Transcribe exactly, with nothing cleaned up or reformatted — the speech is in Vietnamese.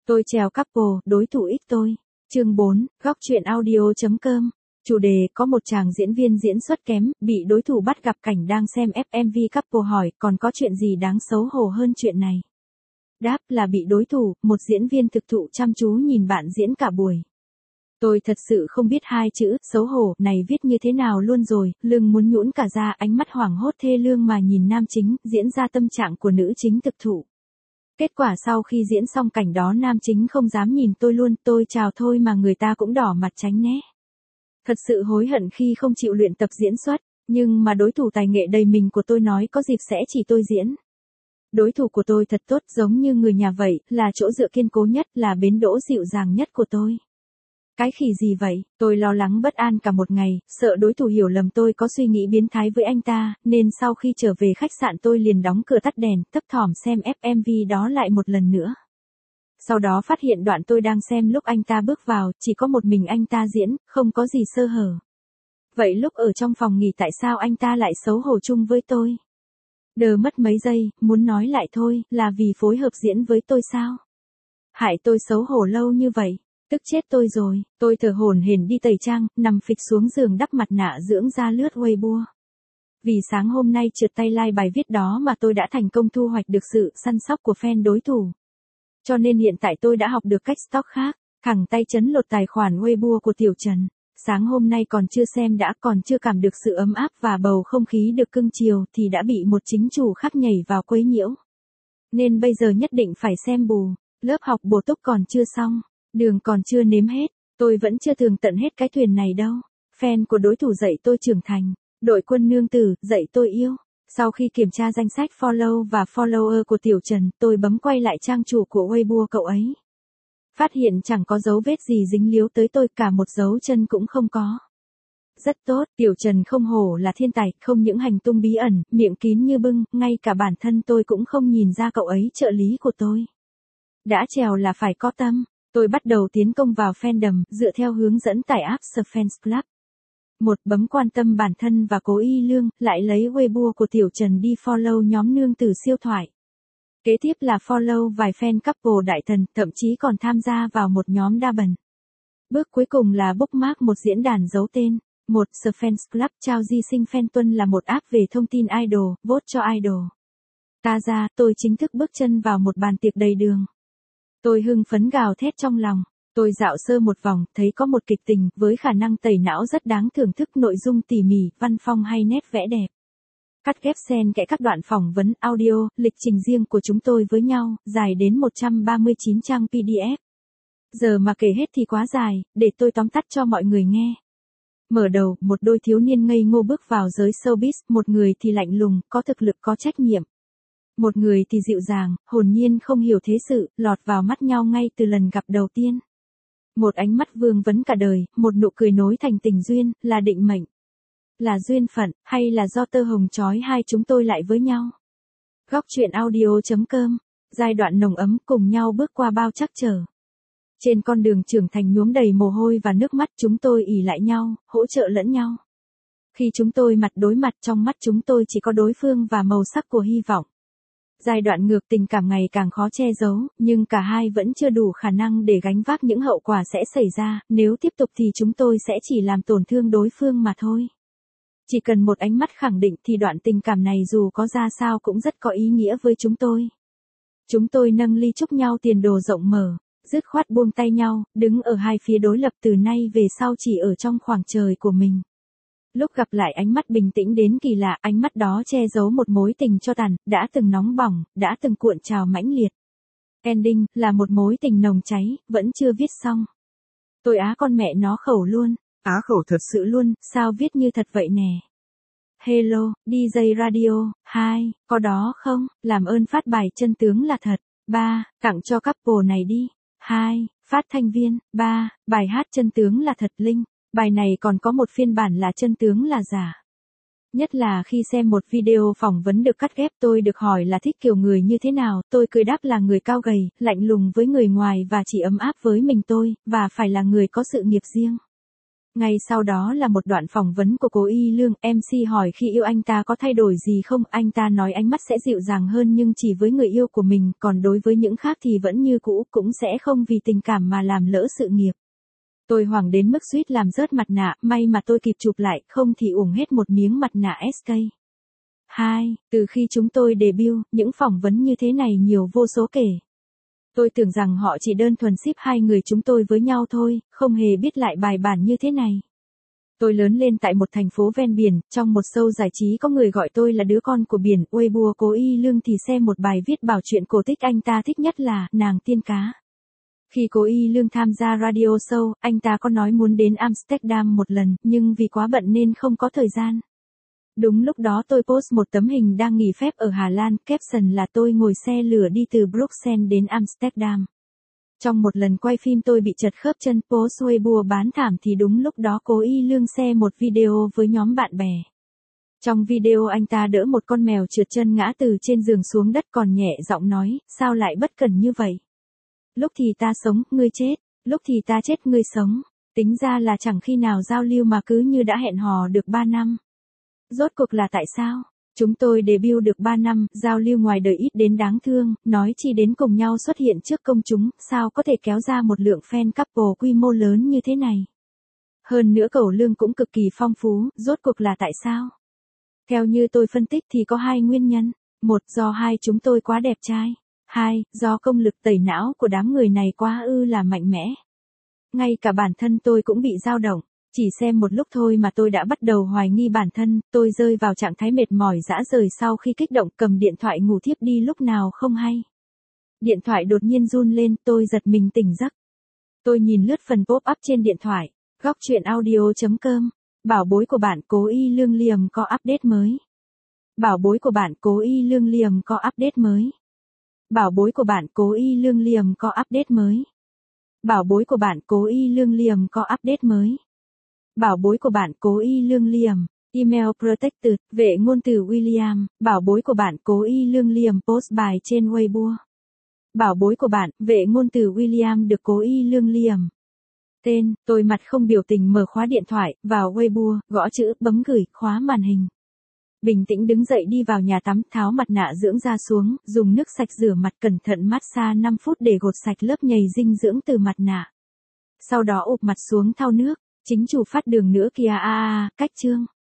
Tôi trèo couple, đối thủ ít tôi. Chương bốn, góc truyện audio.com. Chủ đề, có một chàng diễn viên diễn xuất kém, bị đối thủ bắt gặp cảnh đang xem ép em vê couple hỏi, còn có chuyện gì đáng xấu hổ hơn chuyện này? Đáp là bị đối thủ, một diễn viên thực thụ chăm chú nhìn bạn diễn cả buổi. Tôi thật sự không biết hai chữ, xấu hổ, này viết như thế nào luôn rồi, lưng muốn nhũn cả ra, ánh mắt hoảng hốt thê lương mà nhìn nam chính, diễn ra tâm trạng của nữ chính thực thụ. Kết quả sau khi diễn xong cảnh đó nam chính không dám nhìn tôi luôn, tôi chào thôi mà người ta cũng đỏ mặt tránh né. Thật sự hối hận khi không chịu luyện tập diễn xuất, nhưng mà đối thủ tài nghệ đầy mình của tôi nói có dịp sẽ chỉ tôi diễn. Đối thủ của tôi thật tốt, giống như người nhà vậy, là chỗ dựa kiên cố nhất, là bến đỗ dịu dàng nhất của tôi. Cái khỉ gì vậy, tôi lo lắng bất an cả một ngày, sợ đối thủ hiểu lầm tôi có suy nghĩ biến thái với anh ta, nên sau khi trở về khách sạn tôi liền đóng cửa tắt đèn, thấp thỏm xem ép em vê đó lại một lần nữa. Sau đó phát hiện đoạn tôi đang xem lúc anh ta bước vào, chỉ có một mình anh ta diễn, không có gì sơ hở. Vậy lúc ở trong phòng nghỉ tại sao anh ta lại xấu hổ chung với tôi? Đờ mất mấy giây, muốn nói lại thôi, là vì phối hợp diễn với tôi sao? Hại tôi xấu hổ lâu như vậy. Tức chết tôi rồi, tôi thở hổn hển đi tẩy trang, nằm phịch xuống giường đắp mặt nạ dưỡng da lướt Weibo. Vì sáng hôm nay trượt tay like bài viết đó mà tôi đã thành công thu hoạch được sự săn sóc của fan đối thủ. Cho nên hiện tại tôi đã học được cách stalk khác, khẳng tay chấn lột tài khoản Weibo của Tiểu Trần. Sáng hôm nay còn chưa xem đã còn chưa cảm được sự ấm áp và bầu không khí được cưng chiều thì đã bị một chính chủ khác nhảy vào quấy nhiễu. Nên bây giờ nhất định phải xem bù, lớp học bổ túc còn chưa xong. Đường còn chưa nếm hết, tôi vẫn chưa tường tận hết cái thuyền này đâu. Fan của đối thủ dạy tôi trưởng thành, đội quân nương tử, dạy tôi yêu. Sau khi kiểm tra danh sách follow và follower của Tiểu Trần, tôi bấm quay lại trang chủ của Weibo cậu ấy. Phát hiện chẳng có dấu vết gì dính líu tới tôi, cả một dấu chân cũng không có. Rất tốt, Tiểu Trần không hổ là thiên tài, không những hành tung bí ẩn, miệng kín như bưng, ngay cả bản thân tôi cũng không nhìn ra cậu ấy trợ lý của tôi. Đã trèo là phải có tâm. Tôi bắt đầu tiến công vào fandom, dựa theo hướng dẫn tải app Fans Club. Một, bấm quan tâm bản thân và cố y lương, lại lấy Weibo của Tiểu Trần đi follow nhóm nương tử siêu thoại. Kế tiếp là follow vài fan couple đại thần, thậm chí còn tham gia vào một nhóm đa bần. Bước cuối cùng là bookmark một diễn đàn giấu tên. Một, Fans Club trao di sinh fan tuân là một app về thông tin idol, vote cho idol. Ta ra, tôi chính thức bước chân vào một bàn tiệc đầy đường. Tôi hưng phấn gào thét trong lòng, tôi dạo sơ một vòng, thấy có một kịch tình, với khả năng tẩy não rất đáng thưởng thức, nội dung tỉ mỉ, văn phong hay nét vẽ đẹp. Cắt ghép xen kẽ các đoạn phỏng vấn, audio, lịch trình riêng của chúng tôi với nhau, dài đến một trăm ba mươi chín trang pê đê ép. Giờ mà kể hết thì quá dài, để tôi tóm tắt cho mọi người nghe. Mở đầu, một đôi thiếu niên ngây ngô bước vào giới showbiz, một người thì lạnh lùng, có thực lực có trách nhiệm. Một người thì dịu dàng, hồn nhiên không hiểu thế sự, lọt vào mắt nhau ngay từ lần gặp đầu tiên. Một ánh mắt vương vấn cả đời, một nụ cười nối thành tình duyên, là định mệnh. Là duyên phận, hay là do tơ hồng trói hai chúng tôi lại với nhau? Góc truyện audio.com. Giai đoạn nồng ấm cùng nhau bước qua bao trắc trở. Trên con đường trưởng thành nhuốm đầy mồ hôi và nước mắt, chúng tôi ỷ lại nhau, hỗ trợ lẫn nhau. Khi chúng tôi mặt đối mặt, trong mắt chúng tôi chỉ có đối phương và màu sắc của hy vọng. Giai đoạn ngược tình cảm ngày càng khó che giấu, nhưng cả hai vẫn chưa đủ khả năng để gánh vác những hậu quả sẽ xảy ra, nếu tiếp tục thì chúng tôi sẽ chỉ làm tổn thương đối phương mà thôi. Chỉ cần một ánh mắt khẳng định thì đoạn tình cảm này dù có ra sao cũng rất có ý nghĩa với chúng tôi. Chúng tôi nâng ly chúc nhau tiền đồ rộng mở, dứt khoát buông tay nhau, đứng ở hai phía đối lập, từ nay về sau chỉ ở trong khoảng trời của mình. Lúc gặp lại ánh mắt bình tĩnh đến kỳ lạ, ánh mắt đó che giấu một mối tình cho tàn, đã từng nóng bỏng, đã từng cuộn trào mãnh liệt. Ending, là một mối tình nồng cháy, vẫn chưa viết xong. Tôi á con mẹ nó khẩu luôn, á khẩu thật sự luôn, sao viết như thật vậy nè. Hello, đi jay Radio, hai, có đó không, làm ơn phát bài chân tướng là thật. Ba, tặng cho couple này đi. Hai, phát thanh viên. Ba, bài hát chân tướng là thật link. Bài này còn có một phiên bản là chân tướng là giả. Nhất là khi xem một video phỏng vấn được cắt ghép, tôi được hỏi là thích kiểu người như thế nào, tôi cười đáp là người cao gầy, lạnh lùng với người ngoài và chỉ ấm áp với mình tôi, và phải là người có sự nghiệp riêng. Ngay sau đó là một đoạn phỏng vấn của Cố Y Lương, em xê hỏi khi yêu anh ta có thay đổi gì không, anh ta nói ánh mắt sẽ dịu dàng hơn nhưng chỉ với người yêu của mình, còn đối với những khác thì vẫn như cũ, cũng sẽ không vì tình cảm mà làm lỡ sự nghiệp. Tôi hoảng đến mức suýt làm rớt mặt nạ, may mà tôi kịp chụp lại, không thì uổng hết một miếng mặt nạ ét ca. hai. Từ khi chúng tôi debut, những phỏng vấn như thế này nhiều vô số kể. Tôi tưởng rằng họ chỉ đơn thuần ship hai người chúng tôi với nhau thôi, không hề biết lại bài bản như thế này. Tôi lớn lên tại một thành phố ven biển, trong một show giải trí có người gọi tôi là đứa con của biển, Weibo Cố Y Lương thì xem một bài viết bảo chuyện cổ tích anh ta thích nhất là Nàng Tiên Cá. Khi Cố Y Lương tham gia radio show, anh ta có nói muốn đến Amsterdam một lần, nhưng vì quá bận nên không có thời gian. Đúng lúc đó tôi post một tấm hình đang nghỉ phép ở Hà Lan, caption là tôi ngồi xe lửa đi từ Bruxelles đến Amsterdam. Trong một lần quay phim tôi bị trật khớp chân, post Weibo bán thảm thì đúng lúc đó Cố Y Lương share một video với nhóm bạn bè. Trong video anh ta đỡ một con mèo trượt chân ngã từ trên giường xuống đất còn nhẹ giọng nói, sao lại bất cẩn như vậy? Lúc thì ta sống, ngươi chết, lúc thì ta chết ngươi sống, tính ra là chẳng khi nào giao lưu mà cứ như đã hẹn hò được ba năm. Rốt cuộc là tại sao? Chúng tôi debut được ba năm, giao lưu ngoài đời ít đến đáng thương, nói chi đến cùng nhau xuất hiện trước công chúng, sao có thể kéo ra một lượng fan couple quy mô lớn như thế này. Hơn nữa cẩu lương cũng cực kỳ phong phú, rốt cuộc là tại sao? Theo như tôi phân tích thì có hai nguyên nhân. Một, do hai chúng tôi quá đẹp trai. Hai, do công lực tẩy não của đám người này quá ư là mạnh mẽ. Ngay cả bản thân tôi cũng bị dao động. Chỉ xem một lúc thôi mà tôi đã bắt đầu hoài nghi bản thân, tôi rơi vào trạng thái mệt mỏi rã rời sau khi kích động cầm điện thoại ngủ thiếp đi lúc nào không hay. Điện thoại đột nhiên run lên, tôi giật mình tỉnh giấc. Tôi nhìn lướt phần pop-up trên điện thoại, góc truyện audio chấm com, bảo bối của bạn Cố Y Lương Liam có update mới. Bảo bối của bạn Cố Y Lương Liam có update mới. Bảo bối của bạn Cố Y Lương Liam có update mới. Bảo bối của bạn Cố Y Lương Liam có update mới. Bảo bối của bạn Cố Y Lương Liam, email protected, vệ ngôn từ William, bảo bối của bạn Cố Y Lương Liam post bài trên Weibo. Bảo bối của bạn, vệ ngôn từ William được Cố Y Lương Liam. Tên, tôi mặt không biểu tình mở khóa điện thoại, vào Weibo, gõ chữ, bấm gửi, khóa màn hình. Bình tĩnh đứng dậy đi vào nhà tắm, tháo mặt nạ dưỡng da xuống, dùng nước sạch rửa mặt cẩn thận massage năm phút để gột sạch lớp nhầy dinh dưỡng từ mặt nạ. Sau đó ụp mặt xuống thau nước. Chính chủ phát đường nữa kìa a a, cách chương.